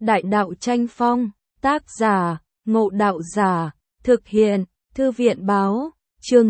Đại đạo tranh phong, tác giả, Ngộ Đạo Giả, thực hiện, Thư viện báo, chương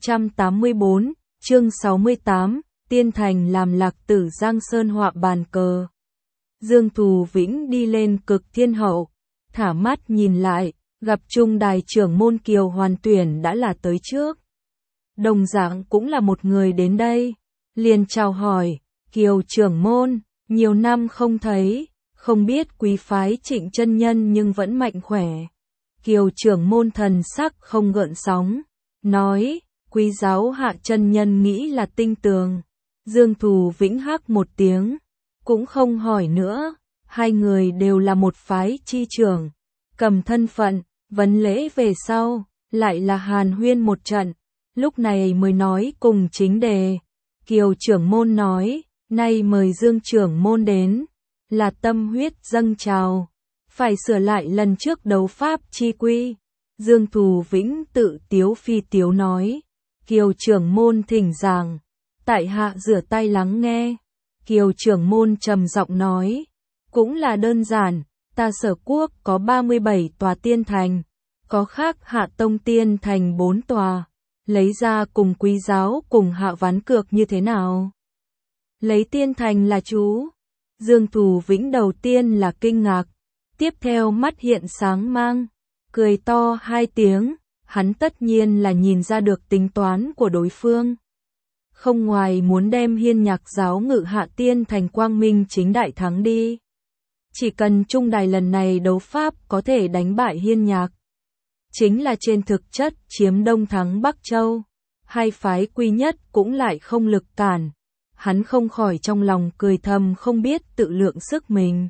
684, chương 68, Tiên Thành làm Lạc Tử Giang Sơn họa bàn cờ. Dương Thù Vĩnh đi lên Cực Thiên Hậu, thả mắt nhìn lại, gặp Trung Đài trưởng môn Kiều Hoàn Tuyển đã là tới trước. Đồng dạng cũng là một người đến đây, liền chào hỏi, Kiều trưởng môn, nhiều năm không thấy, không biết quý phái Trịnh chân nhân nhưng vẫn mạnh khỏe. Kiều trưởng môn thần sắc không gợn sóng, nói, quý giáo Hạ chân nhân nghĩ là tinh tường. Dương Thù Vĩnh hắc một tiếng, cũng không hỏi nữa, hai người đều là một phái chi trưởng, cầm thân phận, vấn lễ về sau, lại là hàn huyên một trận, lúc này mới nói cùng chính đề. Kiều trưởng môn nói, nay mời Dương trưởng môn đến, là tâm huyết dâng trào, phải sửa lại lần trước đấu pháp chi quy. Dương Thù Vĩnh tự tiếu phi tiếu nói, Kiều trưởng môn thỉnh giảng, tại hạ rửa tay lắng nghe. Kiều trưởng môn trầm giọng nói, cũng là đơn giản, ta Sở quốc có 37 tòa tiên thành, có khác Hạ tông tiên thành 4 tòa, lấy ra cùng quý giáo cùng Hạ ván cược như thế nào? Lấy tiên thành là chú. Dương Thù Vĩnh đầu tiên là kinh ngạc, tiếp theo mắt hiện sáng mang, cười to hai tiếng, hắn tất nhiên là nhìn ra được tính toán của đối phương. Không ngoài muốn đem Hiên Nhạc giáo ngự Hạ tiên thành quang minh chính đại thắng đi. Chỉ cần Trung Đài lần này đấu pháp có thể đánh bại Hiên Nhạc, chính là trên thực chất chiếm Đông thắng Bắc Châu, hai phái quy nhất cũng lại không lực cản. Hắn không khỏi trong lòng cười thầm không biết tự lượng sức mình.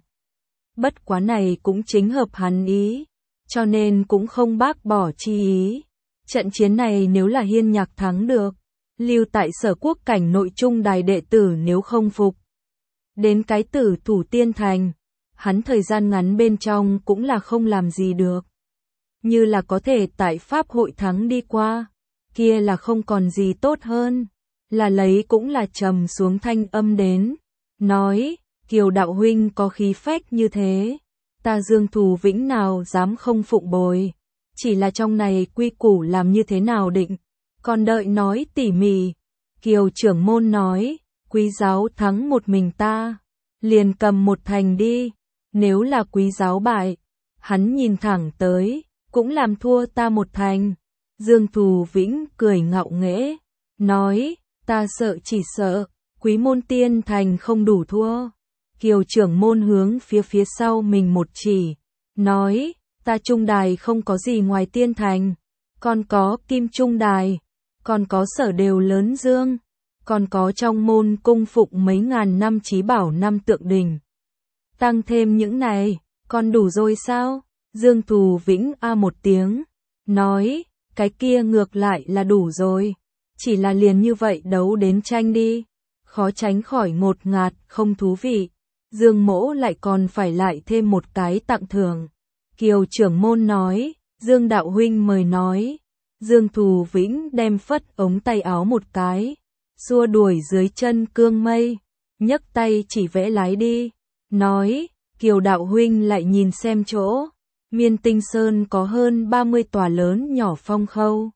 Bất quá này cũng chính hợp hắn ý, cho nên cũng không bác bỏ chi ý. Trận chiến này nếu là Hiên Nhạc thắng được, lưu tại Sở quốc cảnh nội Trung Đài đệ tử nếu không phục, đến cái tử thủ tiên thành, hắn thời gian ngắn bên trong cũng là không làm gì được. Như là có thể tại Pháp hội thắng đi qua, kia là không còn gì tốt hơn. Là lấy cũng là trầm xuống thanh âm đến, nói, Kiều đạo huynh có khí phách như thế, ta Dương Thù Vĩnh nào dám không phụng bồi, chỉ là trong này quy củ làm như thế nào định, còn đợi nói tỉ mỉ. Kiều trưởng môn nói, quý giáo thắng một mình ta, liền cầm một thành đi, nếu là quý giáo bại, hắn nhìn thẳng tới, cũng làm thua ta một thành. Dương Thù Vĩnh cười ngạo nghễ, nói, ta sợ chỉ sợ, quý môn tiên thành không đủ thua. Kiều trưởng môn hướng phía sau mình một chỉ, nói, ta Trung Đài không có gì ngoài tiên thành, còn có Kim Trung Đài, còn có Sở đều lớn dương, còn có trong môn cung phụng mấy ngàn năm chí bảo năm tượng đỉnh. Tăng thêm những này, còn đủ rồi sao? Dương Thù Vĩnh a một tiếng, nói, cái kia ngược lại là đủ rồi. Chỉ là liền như vậy đấu đến tranh đi, khó tránh khỏi ngột ngạt, không thú vị. Dương mỗ lại còn phải lại thêm một cái tặng thưởng. Kiều trưởng môn nói, Dương đạo huynh mời nói. Dương Thù Vĩnh đem phất ống tay áo một cái, xua đuổi dưới chân cương mây, nhấc tay chỉ vẽ lái đi, nói, Kiều đạo huynh lại nhìn xem chỗ, Miên Tinh Sơn có hơn 30 tòa lớn nhỏ phong khâu.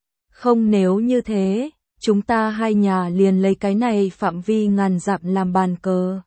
Không nếu như thế, chúng ta hai nhà liền lấy cái này phạm vi ngàn dặm làm bàn cờ.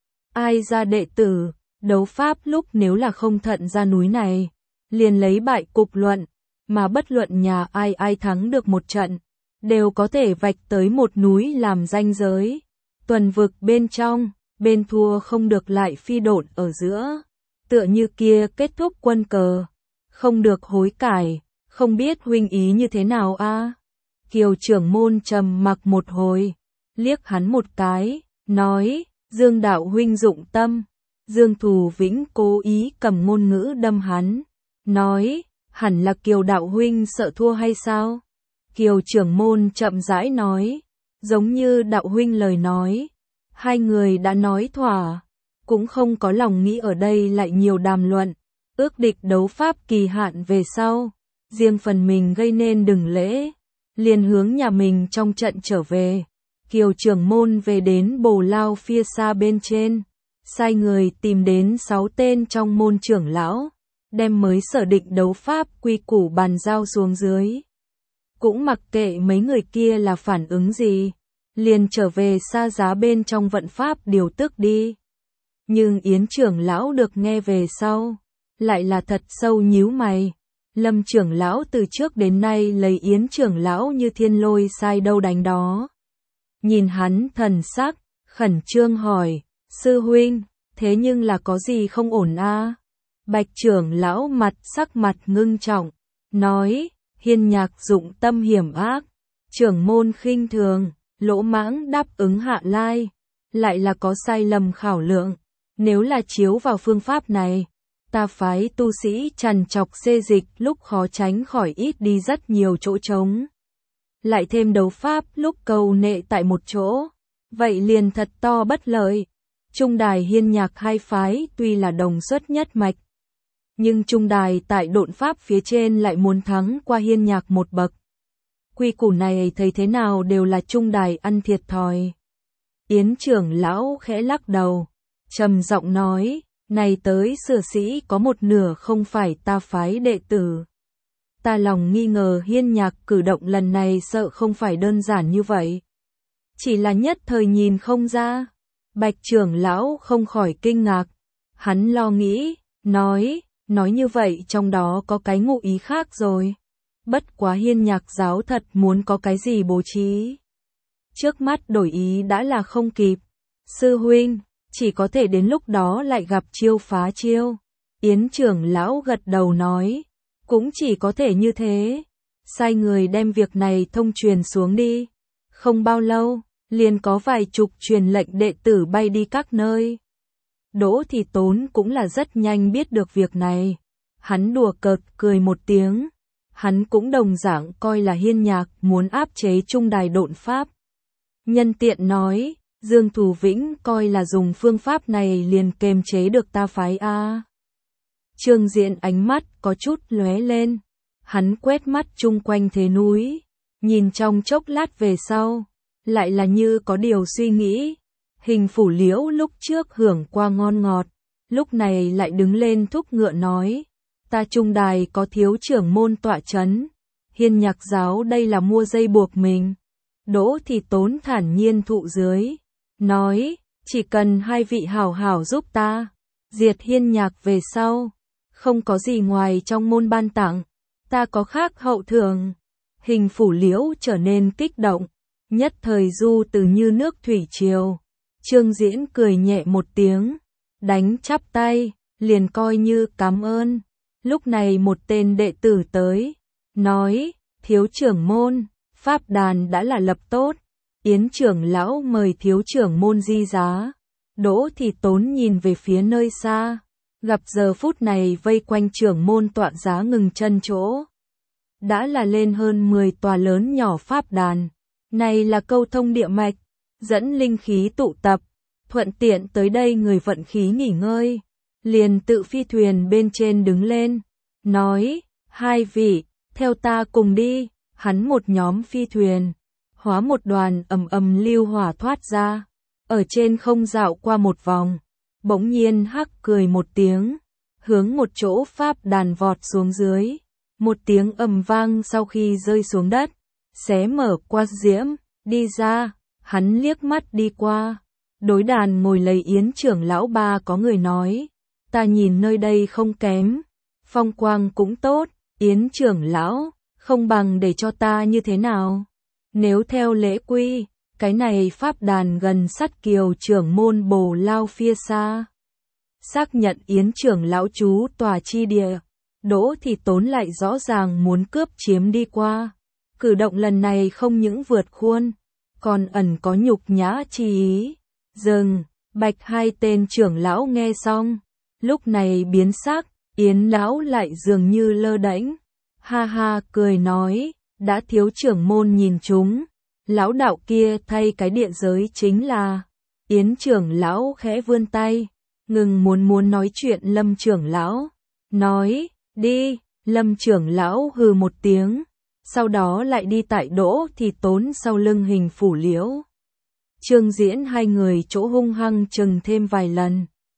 Ai ra đệ tử, đấu pháp lúc nếu là không thận ra núi này, liền lấy bại cục luận, mà bất luận nhà ai thắng được một trận, đều có thể vạch tới một núi làm ranh giới. Tuần vực bên trong, bên thua không được lại phi độn ở giữa, tựa như kia kết thúc quân cờ, không được hối cải. Không biết huynh ý như thế nào a? Kiều trưởng môn trầm mặc một hồi, liếc hắn một cái, nói, Dương đạo huynh dụng tâm. Dương Thù Vĩnh cố ý cầm ngôn ngữ đâm hắn, nói, hẳn là Kiều đạo huynh sợ thua hay sao? Kiều trưởng môn chậm rãi nói, giống như đạo huynh lời nói, hai người đã nói thỏa, cũng không có lòng nghĩ ở đây lại nhiều đàm luận, ước định đấu pháp kỳ hạn về sau. Riêng phần mình gây nên đừng lễ, liền hướng nhà mình trong trận trở về. Kiều trưởng môn về đến bồ lao phía xa bên trên, sai người tìm đến 6 tên trong môn trưởng lão, đem mới sở định đấu pháp quy củ bàn giao xuống dưới. Cũng mặc kệ mấy người kia là phản ứng gì, liền trở về xa giá bên trong vận pháp điều tức đi. Nhưng Yến trưởng lão được nghe về sau, lại là thật sâu nhíu mày. Lâm trưởng lão từ trước đến nay lấy Yến trưởng lão như thiên lôi sai đâu đánh đó. Nhìn hắn thần sắc, khẩn trương hỏi, sư huynh, thế nhưng là có gì không ổn a? Bạch trưởng lão sắc mặt ngưng trọng, nói, Hiên Nhạc dụng tâm hiểm ác, trưởng môn khinh thường, lỗ mãng đáp ứng Hạ Lai, lại là có sai lầm khảo lượng. Nếu là chiếu vào phương pháp này, ta phái tu sĩ trằn trọc xê dịch lúc khó tránh khỏi ít đi rất nhiều chỗ trống. Lại thêm đấu pháp lúc cầu nệ tại một chỗ, vậy liền thật to bất lợi. Trung đài Hiên Nhạc hai phái tuy là đồng xuất nhất mạch, nhưng trung đài tại độn pháp phía trên lại muốn thắng qua Hiên Nhạc một bậc. Quy củ này thấy thế nào đều là trung đài ăn thiệt thòi. Yến trưởng lão khẽ lắc đầu, trầm giọng nói, này tới sửa sĩ có một nửa không phải ta phái đệ tử. Ta lòng nghi ngờ Hiên Nhạc cử động lần này sợ không phải đơn giản như vậy. Chỉ là nhất thời nhìn không ra. Bạch trưởng lão không khỏi kinh ngạc. Hắn lo nghĩ, nói như vậy trong đó có cái ngụ ý khác rồi. Bất quá Hiên Nhạc giáo thật muốn có cái gì bố trí. Trước mắt đổi ý đã là không kịp. Sư huynh, chỉ có thể đến lúc đó lại gặp chiêu phá chiêu. Yến trưởng lão gật đầu nói, cũng chỉ có thể như thế. Sai người đem việc này thông truyền xuống đi. Không bao lâu, liền có vài chục truyền lệnh đệ tử bay đi các nơi. Đỗ Thì Tốn cũng là rất nhanh biết được việc này. Hắn đùa cợt cười một tiếng. Hắn cũng đồng dạng coi là Hiên Nhạc muốn áp chế trung đài độn pháp. Nhân tiện nói, Dương Thù Vĩnh coi là dùng phương pháp này liền kềm chế được ta phái a. Trương Diễn ánh mắt có chút lóe lên. Hắn quét mắt chung quanh thế núi, nhìn trong chốc lát về sau, lại là như có điều suy nghĩ. Hình Phủ Liễu lúc trước hưởng qua ngon ngọt, lúc này lại đứng lên thúc ngựa nói, ta trung đài có thiếu trưởng môn tọa chấn, Hiên Nhạc giáo đây là mua dây buộc mình. Đỗ Thì Tốn thản nhiên thụ dưới, nói, chỉ cần hai vị hảo hảo giúp ta, diệt Hiên Nhạc về sau, không có gì ngoài trong môn ban tặng, ta có khác hậu thường. Hình Phủ Liễu trở nên kích động, nhất thời du từ như nước thủy triều. Trương Diễn cười nhẹ một tiếng, đánh chắp tay, liền coi như cảm ơn. Lúc này một tên đệ tử tới, nói, thiếu trưởng môn, pháp đàn đã là lập tốt, Yến trưởng lão mời thiếu trưởng môn di giá. Đỗ Thì Tốn nhìn về phía nơi xa, gặp giờ phút này vây quanh trưởng môn tọa giá ngừng chân chỗ. Đã là lên hơn 10 tòa lớn nhỏ pháp đàn, này là câu thông địa mạch, dẫn linh khí tụ tập, thuận tiện tới đây người vận khí nghỉ ngơi. Liền tự phi thuyền bên trên đứng lên, nói, hai vị, theo ta cùng đi. Hắn một nhóm phi thuyền, hóa một đoàn ầm lưu hỏa thoát ra, ở trên không dạo qua một vòng, bỗng nhiên hắc cười một tiếng, hướng một chỗ pháp đàn vọt xuống dưới, một tiếng ầm vang sau khi rơi xuống đất, xé mở qua diễm, đi ra, hắn liếc mắt đi qua, đối đàn ngồi lấy Yến trưởng lão ba có người nói, ta nhìn nơi đây không kém, phong quang cũng tốt, Yến trưởng lão, không bằng để cho ta như thế nào? Nếu theo lễ quy, cái này pháp đàn gần sát kiều trưởng môn Bồ Lao phía xa. Xác nhận Yến trưởng lão chú tòa chi địa, Đỗ Thì Tốn lại rõ ràng muốn cướp chiếm đi qua. Cử động lần này không những vượt khuôn, còn ẩn có nhục nhã chi ý. Dừng, Bạch hai tên trưởng lão nghe xong, lúc này biến sắc, Yến lão lại dường như lơ đễnh. Ha ha cười nói, đã thiếu trưởng môn nhìn chúng, lão đạo kia thay cái địa giới chính là. Yến trưởng lão khẽ vươn tay, ngừng muốn nói chuyện Lâm trưởng lão, nói, đi. Lâm trưởng lão hừ một tiếng, sau đó lại đi tại Đỗ Thì Tốn sau lưng Hình Phủ Liễu. Trương Diễn hai người chỗ hung hăng chừng thêm vài lần,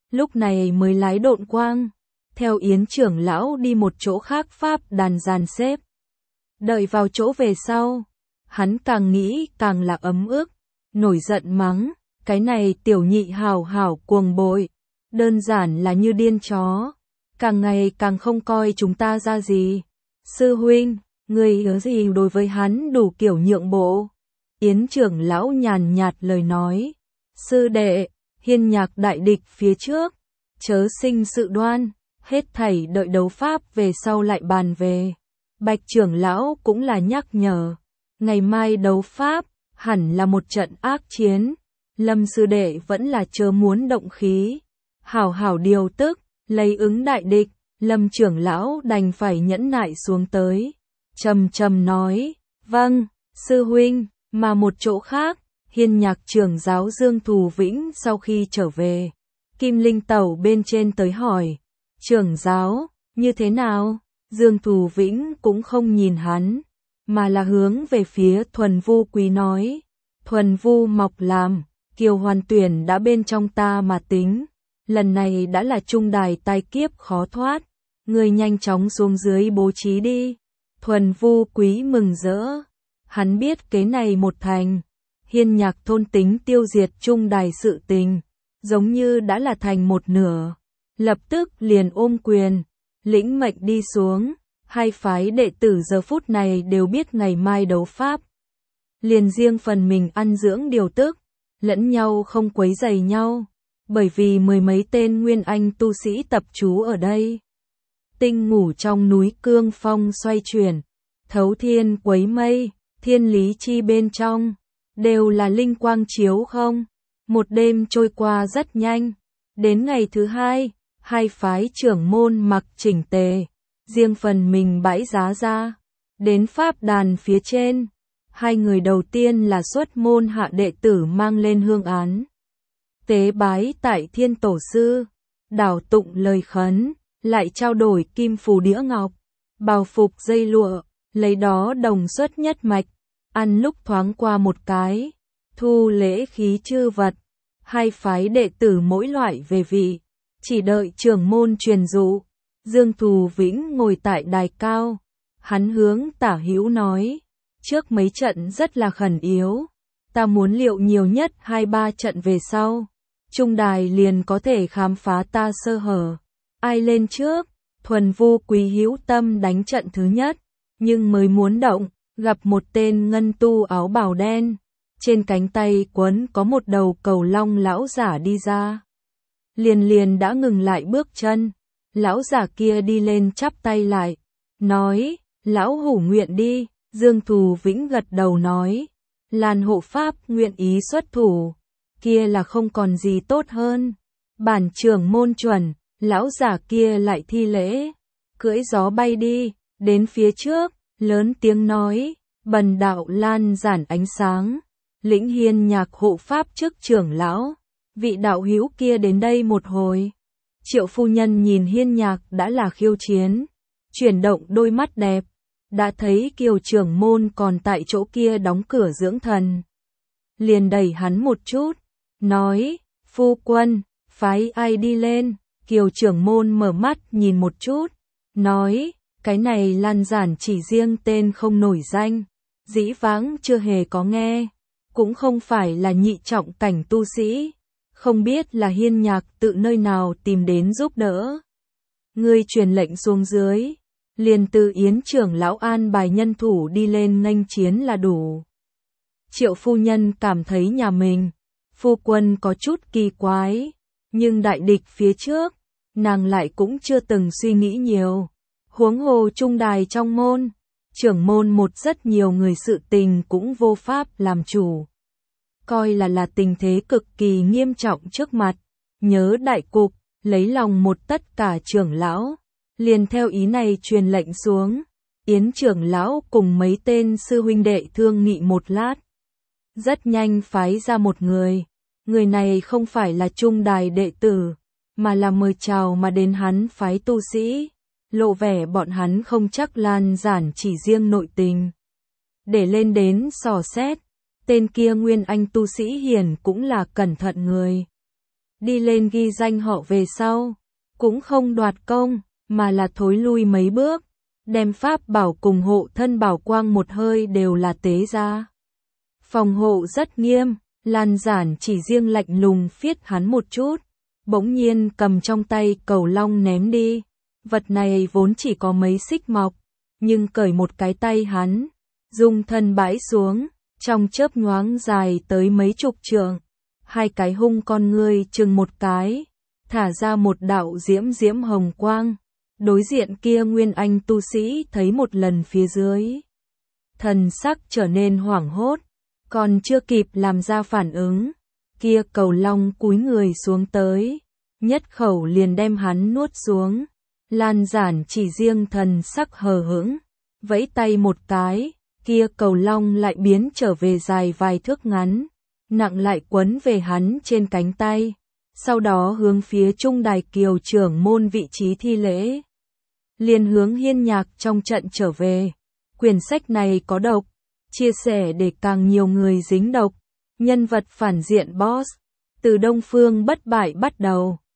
lúc này mới lái độn quang, theo Yến trưởng lão đi một chỗ khác pháp đàn dàn xếp. Đợi vào chỗ về sau, hắn càng nghĩ càng là ấm ức, nổi giận mắng, cái này tiểu nhị hảo hảo cuồng bội, đơn giản là như điên chó, càng ngày càng không coi chúng ta ra gì. Sư huynh, người nhớ gì đối với hắn đủ kiểu nhượng bộ? Yến trưởng lão nhàn nhạt lời nói, sư đệ, hiên nhạc đại địch phía trước, chớ sinh sự đoan, hết thảy đợi đấu pháp về sau lại bàn về. Bạch trưởng lão cũng là nhắc nhở, ngày mai đấu pháp, hẳn là một trận ác chiến, Lâm sư đệ vẫn là chớ muốn động khí, hảo hảo điều tức, lấy ứng đại địch. Lâm trưởng lão đành phải nhẫn nại xuống tới, trầm trầm nói, vâng, sư huynh. Mà một chỗ khác, hiên nhạc trưởng giáo Dương Thù Vĩnh sau khi trở về, Kim Linh Tẩu bên trên tới hỏi, trưởng giáo, như thế nào? Dương Thù Vĩnh cũng không nhìn hắn, mà là hướng về phía Thuần Vu Quý nói, Thuần Vu mọc làm, Kiều Hoàn Tuyển đã bên trong ta mà tính, lần này đã là trung đài tai kiếp khó thoát, người nhanh chóng xuống dưới bố trí đi. Thuần Vu Quý mừng rỡ. Hắn biết kế này một thành, hiên nhạc thôn tính tiêu diệt trung đài sự tình, giống như đã là thành một nửa. Lập tức liền ôm quyền, lĩnh mệnh đi xuống, hai phái đệ tử giờ phút này đều biết ngày mai đấu pháp. Liền riêng phần mình ăn dưỡng điều tức, lẫn nhau không quấy rầy nhau, bởi vì mười mấy tên nguyên anh tu sĩ tập trú ở đây. Tinh ngủ trong núi cương phong xoay chuyển, thấu thiên quấy mây. Thiên lý chi bên trong, đều là linh quang chiếu không. Một đêm trôi qua rất nhanh. Đến ngày thứ hai, hai phái trưởng môn mặc chỉnh tề, riêng phần mình bãi giá ra. Đến pháp đàn phía trên, hai người đầu tiên là xuất môn hạ đệ tử mang lên hương án. Tế bái tại thiên tổ sư, đảo tụng lời khấn, lại trao đổi kim phù đĩa ngọc, bào phục dây lụa. Lấy đó đồng xuất nhất mạch, ăn lúc thoáng qua một cái, thu lễ khí chư vật, hai phái đệ tử mỗi loại về vị, chỉ đợi trưởng môn truyền dụ. Dương Thù Vĩnh ngồi tại đài cao, hắn hướng Tả Hữu nói, trước mấy trận rất là khẩn yếu, ta muốn liệu nhiều nhất 2-3 trận về sau, trung đài liền có thể khám phá ta sơ hở. Ai lên trước? Thuần Vu Quý hữu tâm đánh trận thứ nhất. Nhưng mới muốn động, gặp một tên ngân tu áo bào đen, trên cánh tay quấn có một đầu cầu long lão giả đi ra. Liền đã ngừng lại bước chân, lão giả kia đi lên chắp tay lại, nói, lão hủ nguyện đi. Dương Thù Vĩnh gật đầu nói, Lan hộ pháp nguyện ý xuất thủ, kia là không còn gì tốt hơn. Bản trưởng môn chuẩn, lão giả kia lại thi lễ, cưỡi gió bay đi. Đến phía trước, lớn tiếng nói, bần đạo lan giản ánh sáng, lĩnh hiên nhạc hộ pháp trước trưởng lão, vị đạo hữu kia đến đây một hồi. Triệu phu nhân nhìn hiên nhạc đã là khiêu chiến, chuyển động đôi mắt đẹp, đã thấy Kiều trưởng môn còn tại chỗ kia đóng cửa dưỡng thần. Liền đẩy hắn một chút, nói, phu quân, phái ai đi lên. Kiều trưởng môn mở mắt nhìn một chút, nói, cái này Lan giản chỉ riêng tên không nổi danh, dĩ vãng chưa hề có nghe, cũng không phải là nhị trọng cảnh tu sĩ, không biết là hiên nhạc tự nơi nào tìm đến giúp đỡ. Ngươi truyền lệnh xuống dưới, liền từ Yến trưởng lão an bài nhân thủ đi lên nghênh chiến là đủ. Triệu phu nhân cảm thấy nhà mình, phu quân có chút kỳ quái, nhưng đại địch phía trước, nàng lại cũng chưa từng suy nghĩ nhiều. Huống hồ trung đài trong môn, trưởng môn một rất nhiều người sự tình cũng vô pháp làm chủ. Coi là tình thế cực kỳ nghiêm trọng trước mặt, nhớ đại cục, lấy lòng một tất cả trưởng lão, liền theo ý này truyền lệnh xuống. Yến trưởng lão cùng mấy tên sư huynh đệ thương nghị một lát, rất nhanh phái ra một người này không phải là trung đài đệ tử, mà là mời chào mà đến hắn phái tu sĩ, lộ vẻ bọn hắn không chắc Lan giản chỉ riêng nội tình. Để lên đến dò xét, tên kia nguyên anh tu sĩ hiền cũng là cẩn thận người. đi lên ghi danh họ về sau, cũng không đoạt công, mà là thối lui mấy bước, đem pháp bảo cùng hộ thân bảo quang một hơi đều là tế ra. Phòng hộ rất nghiêm, Lan Giản chỉ riêng lạnh lùng phiết hắn một chút, bỗng nhiên cầm trong tay cầu long ném đi. Vật này vốn chỉ có mấy xích mọc, nhưng cởi một cái tay hắn, dùng thân bãi xuống, trong chớp nhoáng dài tới mấy chục trượng, hai cái hung con ngươi chừng một cái, thả ra một đạo diễm diễm hồng quang. Đối diện kia nguyên anh tu sĩ thấy một lần phía dưới, thần sắc trở nên hoảng hốt, còn chưa kịp làm ra phản ứng, kia cầu long cúi người xuống tới, nhất khẩu liền đem hắn nuốt xuống. Lan Giản chỉ riêng thần sắc hờ hững, vẫy tay một cái, kia cầu long lại biến trở về dài vài thước ngắn, nặng lại quấn về hắn trên cánh tay, sau đó hướng phía trung đài kiều trưởng môn vị trí thi lễ. Liền hướng Hiên Nhạc trong trận trở về. Quyển sách này có độc, chia sẻ để càng nhiều người dính độc. Nhân vật phản diện boss, từ Đông Phương Bất Bại bắt đầu.